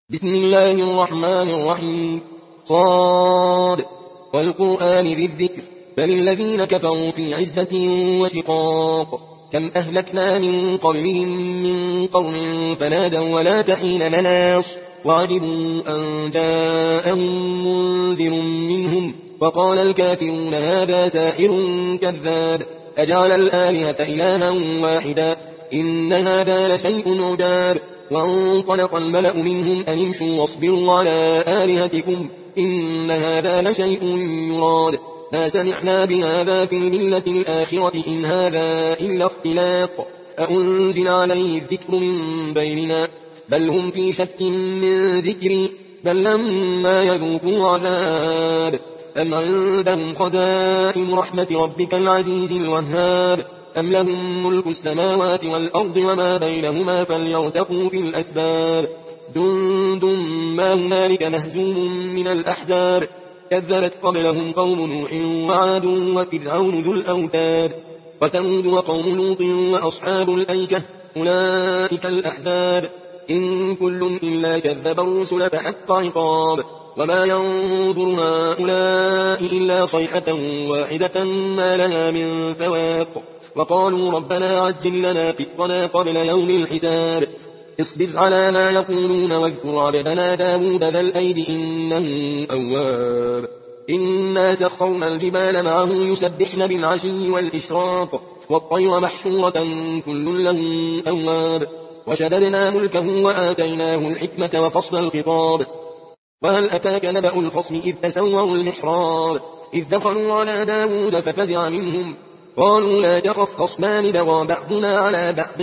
بسم الله الرحمن الرحيم. صاد والقرآن ذي الذكر بل الذين كفروا في عزة وشقاق. كم أهلكنا من قبلهم من قرن فنادوا ولا تحين مناص وعجبوا أن جاءهم منذر منهم وقال الكافرون هذا ساحر كذاب أجعل الآلهة إلها واحدا إن هذا لشيء عجاب. وانطلق الملأ منهم أن امشوا واصبروا على آلهتكم إن هذا لشيء يراد ما سمعنا بهذا في الملة الآخرة إن هذا إلا اختلاق أأنزل عليه الذكر من بيننا بل هم في شك من ذكري بل لما يذوقوا عذاب أم عندهم خزائن رحمة ربك العزيز الوهاب أم لهم ملك السماوات والأرض وما بينهما فليرتقوا في الأسباب جند ما هنالك مهزوم من الأحزاب كذبت قبلهم قوم نوح وعاد وفرعون ذو الأوتاد وثمود وقوم لوط وأصحاب الأيكة أولئك الأحزاب إن كل إلا كذب الرسل فحق عقاب وما ينظر هؤلاء إلا صيحة واحدة ما لها من فواق وقالوا ربنا عجل لنا فطرنا قبل يوم الحساب اصبر على ما يقولون واذكر عبدنا داود ذا الأيد إنه أواب إنا سخرنا الجبال معه يسبحن بالعشي والإشراق والطير محشورة كل له أواب وشددنا ملكه وآتيناه الحكمة وفصل الخطاب وهل أتاك نبأ الخصم إذ تسوروا المحراب إذ دخلوا على داود ففزع منهم قالوا لا تخف خصمان بغى بعضنا على بعض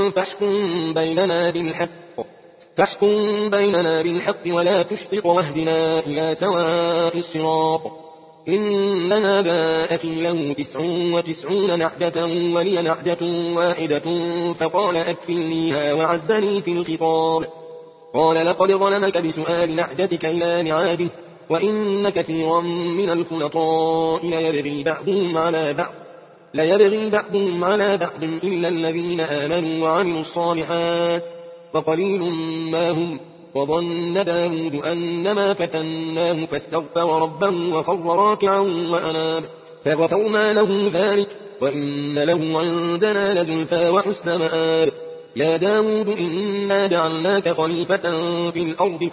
فاحكم بيننا بالحق ولا تشطط واهدنا إلى سواء الصراط إن هذا أخي له 99 نعجة ولي نعجة واحدة فقال أكفلنيها وعزني في الخطاب قال لقد ظلمك بسؤال نعجتك إلى نعاجه وإن كثيرا من الخلطاء ليبغي بعضهم على بعض إلا الذين آمنوا وعملوا الصالحات وقليل ما هم وظن داود أنما فتناه فاستغفر ربه وخر راكعا وأناب فغفرنا له ذلك وإن له عندنا لزلفى وحسن مآب يا داود إنا جعلناك خليفة في الأرض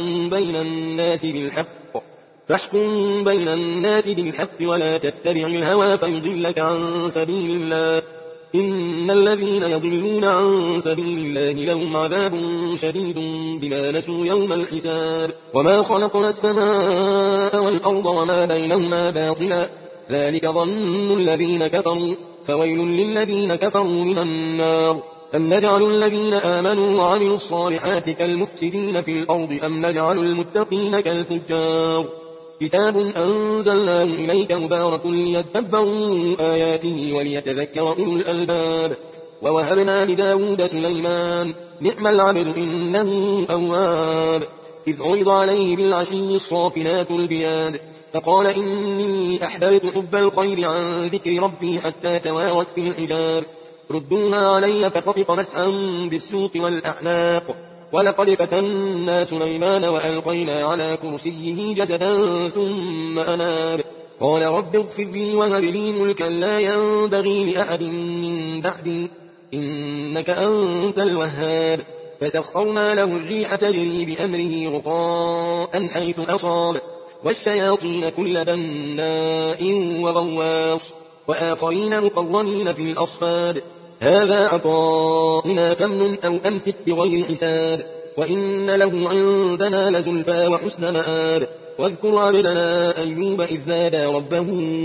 فاحكم بين الناس بالحق ولا تتبع الهوى فيضلك عن سبيل الله إن الذين يضلون عن سبيل الله لهم عذاب شديد بما نسوا يوم الحساب وما خلقنا السماء والأرض وما بينهما باطلا ذلك ظن الذين كفروا فويل للذين كفروا من النار أم نجعل الذين آمنوا وعملوا الصالحات كالمفسدين في الأرض أم نجعل المتقين كالفجار كتاب أنزلناه إليك مبارك ليتدبروا آياته وليتذكر أولو الألباب ووهبنا لداود سليمان نعم العبد إنه أواب إذ عرض عليه بالعشي الصافنات البياد فقال إني أحببت حب الخير عن ذكر ربي حتى توارت في الحجاب ردوها علي فطفق مسحا بالسوق والأحناق ولقد فتنا سليمان وألقينا على كرسيه جسدا ثم أناب قال رب اغفر لي وهب لي ملكا لا ينبغي لأحد من بعدي إنك أنت الوهاب فسخرنا له الريح تجري بأمره رخاء حيث أصاب والشياطين كل بناء وغواص وآخرين مقرنين في الأصفاد هذا عطاؤنا فامنن أو أمسك بغير حساب وإن له عندنا لزلفى وحسن مآب واذكر عبدنا أيوب إذ نادى ربه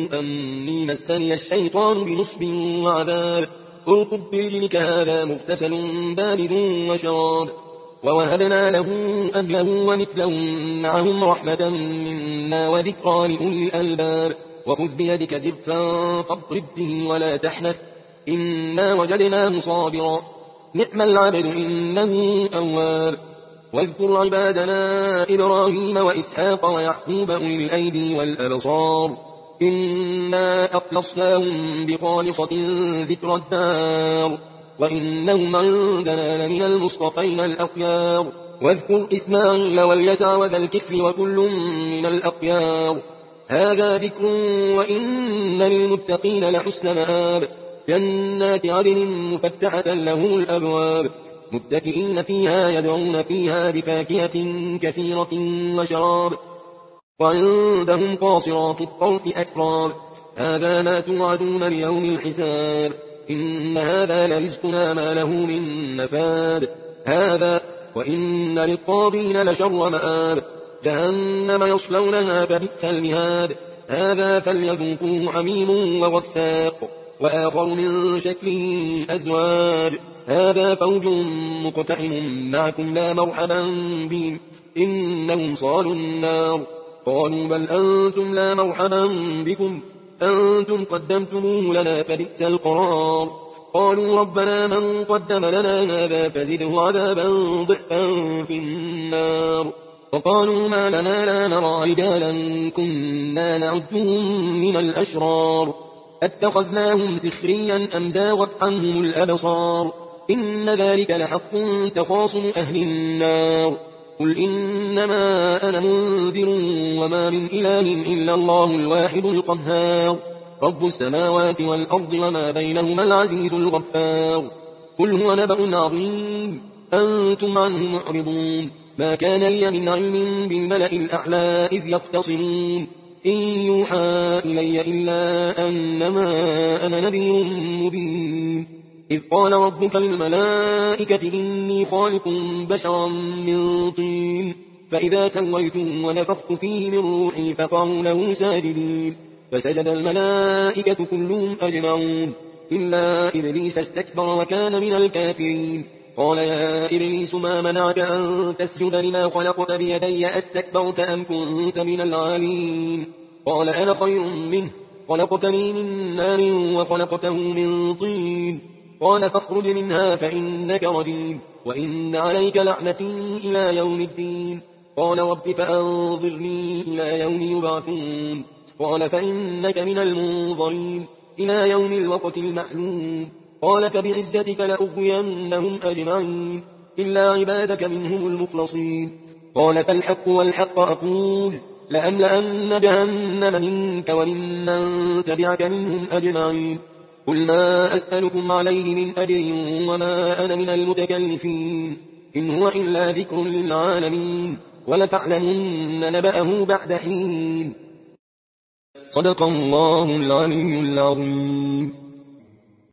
أني مسني الشيطان بنصب وعذاب اركض برجلك هذا مغتسل بارد وشراب ووهبنا له أهله ومثلهم معهم رحمة منا وذكرى لأولي الألباب وخذ بيدك ضغثا فاضرب به ولا تحنث إنا وجدناه صابرا نعم العبد إنه أواب واذكر عبادنا إبراهيم وإسحاق ويعقوب أولي الأيدي والأبصار إنا أخلصناهم بخالصة ذكر الدار وإنهم عندنا لمن المصطفين الأخيار واذكر إسماعيل واليسع وذا الكفل وكل من الأخيار هذا ذكر وإن للمتقين لحسن مآب جنات عدن مفتحة لهم الأبواب متكئين فيها يدعون فيها بفاكهة كثيرة وشراب وعندهم قاصرات الطرف أتراب هذا ما توعدون ليوم الحساب إن هذا لرزقنا ما له من نفاد هذا وإن للطاغين لشر مآب جهنم يصلونها فبئس المهاد هذا فليذوقوه حميم وغساق وآخر من شكله أزواج هذا فوج مقتحم معكم لا مرحبا بهم إنهم صالوا النار قالوا بل أنتم لا مرحبا بكم أنتم قدمتموه لنا فبئس القرار قالوا ربنا من قدم لنا هذا فزده عذابا ضعفا في النار وقالوا ما لنا لا نرى رجالا كنا نعدهم من الأشرار اتخذناهم سخريا أم زاغت عنهم الأبصار إن ذلك لحق تخاصم أهل النار قل إنما أنا منذر وما من إله إلا الله الواحد القهار رب السماوات والأرض وما بينهما العزيز الغفار قل هو نبأ عظيم أنتم عنه معرضون ما كان لي من علم بالملأ الأعلى إذ يختصمون إن يوحى إلي إلا أنما أنا نذير مبين إذ قال ربك للملائكة إني خالق بشرا من طين فإذا سويته ونفخت فيه من روحي فقعوا له ساجدين فسجد الملائكة كلهم أجمعون إلا إبليس استكبر وكان من الكافرين قال يا إبليس ما منعك أن تسجد لما خلقت بيدي أستكبرت أم كنت من العالين قال أنا خير منه خلقتني من نار وخلقته من طين قال فاخرج منها فإنك رجيم وإن عليك لعنتي إلى يوم الدين قال رب فأنظرني إلى يوم يبعثون قال فإنك من المنظرين إلى يوم الوقت المعلوم قال فبعزتك لأغوينهم أجمعين إلا عبادك منهم المخلصين قال فالحق والحق أقول لأملأن جهنم منك وممن تبعك منهم أجمعين قل ما أسألكم عليه من أجر وما أنا من المتكلفين إن هو إلا ذكر للعالمين ولتعلمن نبأه بعد حين صدق الله العلي العظيم.